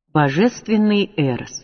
Божественный Эрос.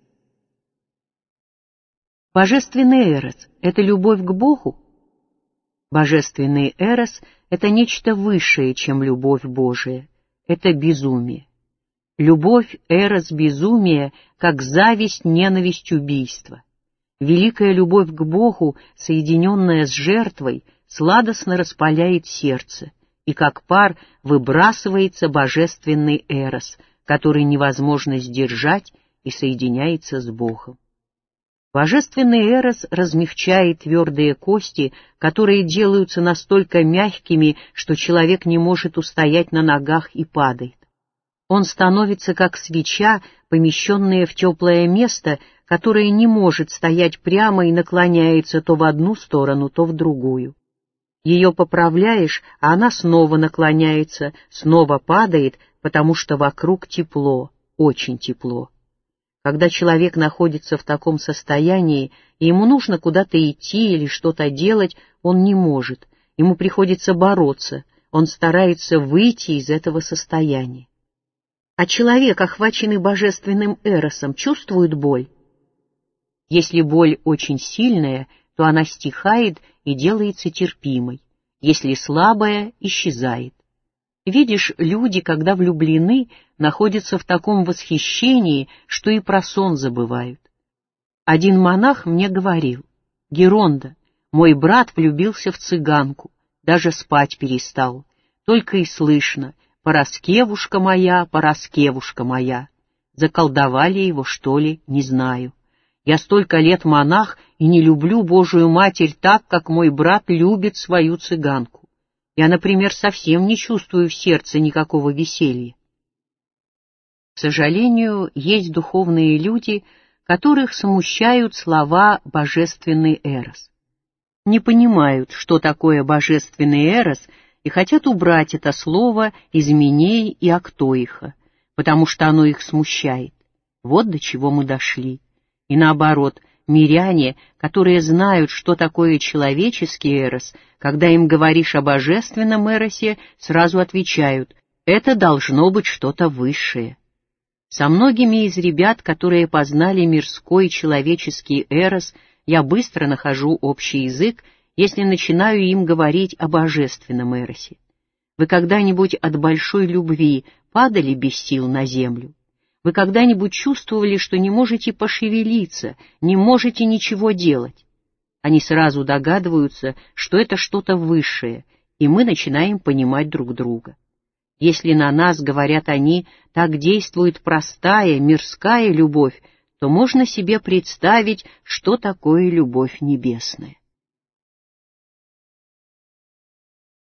Божественный Эрос — это любовь к Богу? Божественный Эрос — это нечто высшее, чем любовь Божия. Это безумие. Любовь, Эрос, безумие, как зависть, ненависть, убийство. Великая любовь к Богу, соединенная с жертвой, сладостно распаляет сердце, и как пар выбрасывается божественный Эрос, который невозможно сдержать и соединяется с Богом. Божественный Эрос размягчает твердые кости, которые делаются настолько мягкими, что человек не может устоять на ногах и падает. Он становится как свеча, помещенная в теплое место, которое не может стоять прямо и наклоняется то в одну сторону, то в другую. Ее поправляешь, а она снова наклоняется, снова падает, потому что вокруг тепло, очень тепло. Когда человек находится в таком состоянии, и ему нужно куда-то идти или что-то делать, он не может, ему приходится бороться, он старается выйти из этого состояния. А человек, охваченный божественным Эросом, чувствует боль? Если боль очень сильная, то она стихает и делается терпимой. Если слабая, исчезает. Видишь, люди, когда влюблены, находятся в таком восхищении, что и про сон забывают. Один монах мне говорил: «Геронда, мой брат влюбился в цыганку, даже спать перестал, только и слышно: Параскевушка моя, Параскевушка моя». Заколдовали его, что ли, не знаю. Я столько лет монах и не люблю Божию Матерь так, как мой брат любит свою цыганку. Я, например, совсем не чувствую в сердце никакого веселья. К сожалению, есть духовные люди, которых смущают слова «божественный Эрос». Не понимают, что такое божественный Эрос, и хотят убрать это слово из Минеи и Актоиха, потому что оно их смущает. Вот до чего мы дошли. И наоборот, миряне, которые знают, что такое человеческий Эрос, когда им говоришь о божественном Эросе, сразу отвечают: это должно быть что-то высшее. Со многими из ребят, которые познали мирской человеческий Эрос, я быстро нахожу общий язык, если начинаю им говорить о божественном Эросе. Вы когда-нибудь от большой любви падали без сил на землю? Вы когда-нибудь чувствовали, что не можете пошевелиться, не можете ничего делать? Они сразу догадываются, что это что-то высшее, и мы начинаем понимать друг друга. Если на нас, говорят они, так действует простая, мирская любовь, то можно себе представить, что такое любовь небесная.